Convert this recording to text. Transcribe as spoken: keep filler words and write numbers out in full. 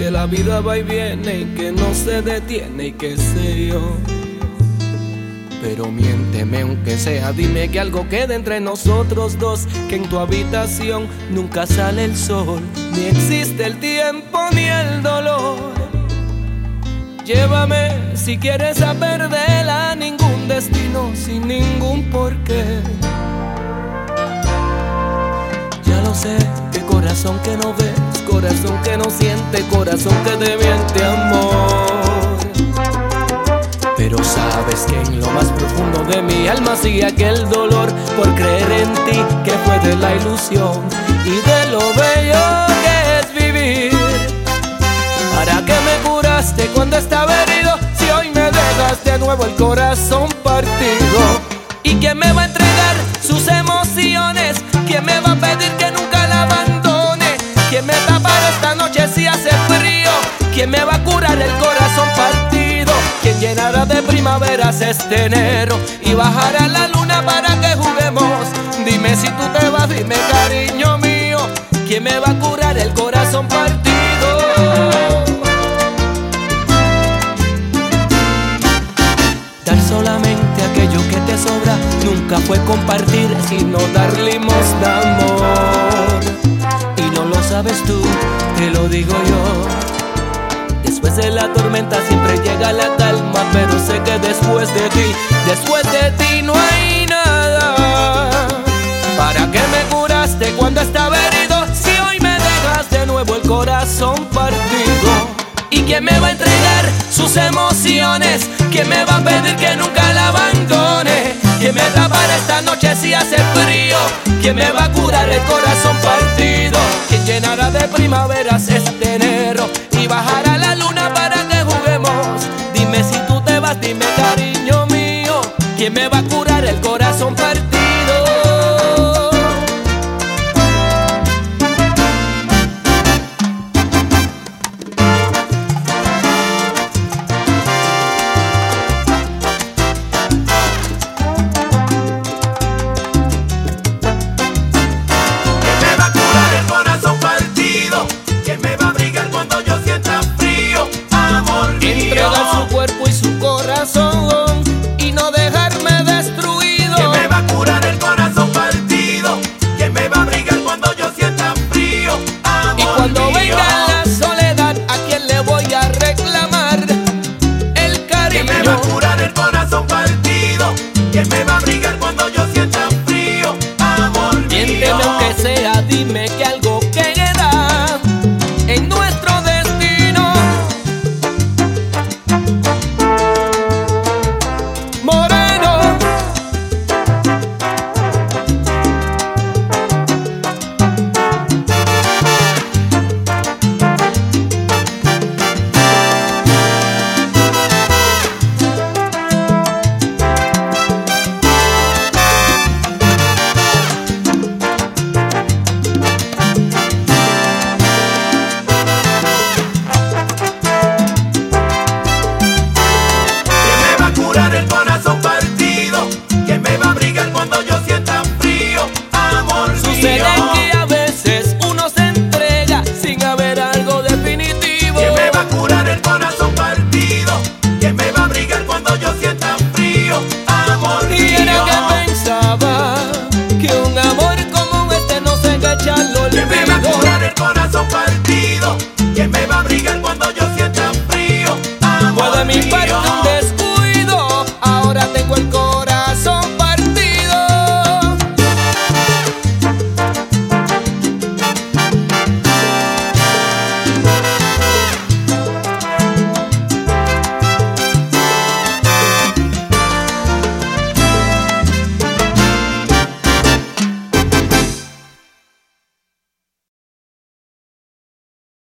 que la vida va y viene y que no se detiene y qué sé yo. Pero miénteme aunque sea, dime que algo quede entre nosotros dos, que en tu habitación nunca sale el sol, ni existe el tiempo ni el dolor. Llévame si quieres a perder a ningún destino sin ningún porqué. Ya lo sé, que corazón que no ves, corazón que no siente, corazón que te miente, amor. Pero sabes que en lo más profundo de mi alma sigue aquel dolor por creer en ti, que fue de la ilusión y de lo bello que es vivir. ¿Para qué me curaste cuando estaba herido si hoy me dejas de nuevo el corazón partido? ¿Y quién me va a entregar sus emociones? ¿Quién me va a pedir que nunca la abandone? ¿Quién me tapará esta noche si hace frío? ¿Quién me va a curar el corazón partido? ¿Quién llenará de primaveras este enero y bajará la luna para que juguemos? Dime si tú te vas, dime cariño mío, ¿quién me va a curar el corazón partido? Dar solamente aquello que te sobra nunca fue compartir, sino dar limosna, amor. Y no lo sabes tú, te lo digo yo. Después de la tormenta siempre llega la calma, pero sé que después de ti, después de ti no hay nada. ¿Para qué me curaste cuando estaba herido si hoy me dejas de nuevo el corazón partido? ¿Y quién me va a entregar sus emociones? ¿Quién me va a pedir que nunca la abandone? ¿Quién me tapará esta noche si hace frío? ¿Quién me va a curar el corazón partido? ¿Quién llenará de primaveras este enero y bajará la luna para que juguemos? Dime si tú te vas, dime cariño mío, ¿quién me va a curar el corazón partido? Entregar su cuerpo y su corazón y no dejarme destruido. ¿Quién me va a curar el corazón partido? ¿Quién me va a abrigar cuando yo sienta frío? Amor y cuando mío, venga la soledad, ¿a quién le voy a reclamar el cariño? ¿quién me va a curar el corazón partido? ¿Quién me va a abrigar cuando yo sienta frío? Amor mío, miénteme aunque sea, dime que algo queda en nuestro destino. Moreno, el corazón partido, ¿quién me va a abrigar cuando yo sienta frío? Amor sucede mío, que a veces uno se entrega sin haber algo definitivo. ¿quién me va a curar el corazón partido? ¿Quién me va a abrigar cuando yo sienta frío? Amor Y era mío, que pensaba que un amor como este no se echa al ¿quién me va a olvido. curar el corazón partido? ¿Quién me va a abrigar cuando yo sienta frío? Fue de Amor mi parte mío,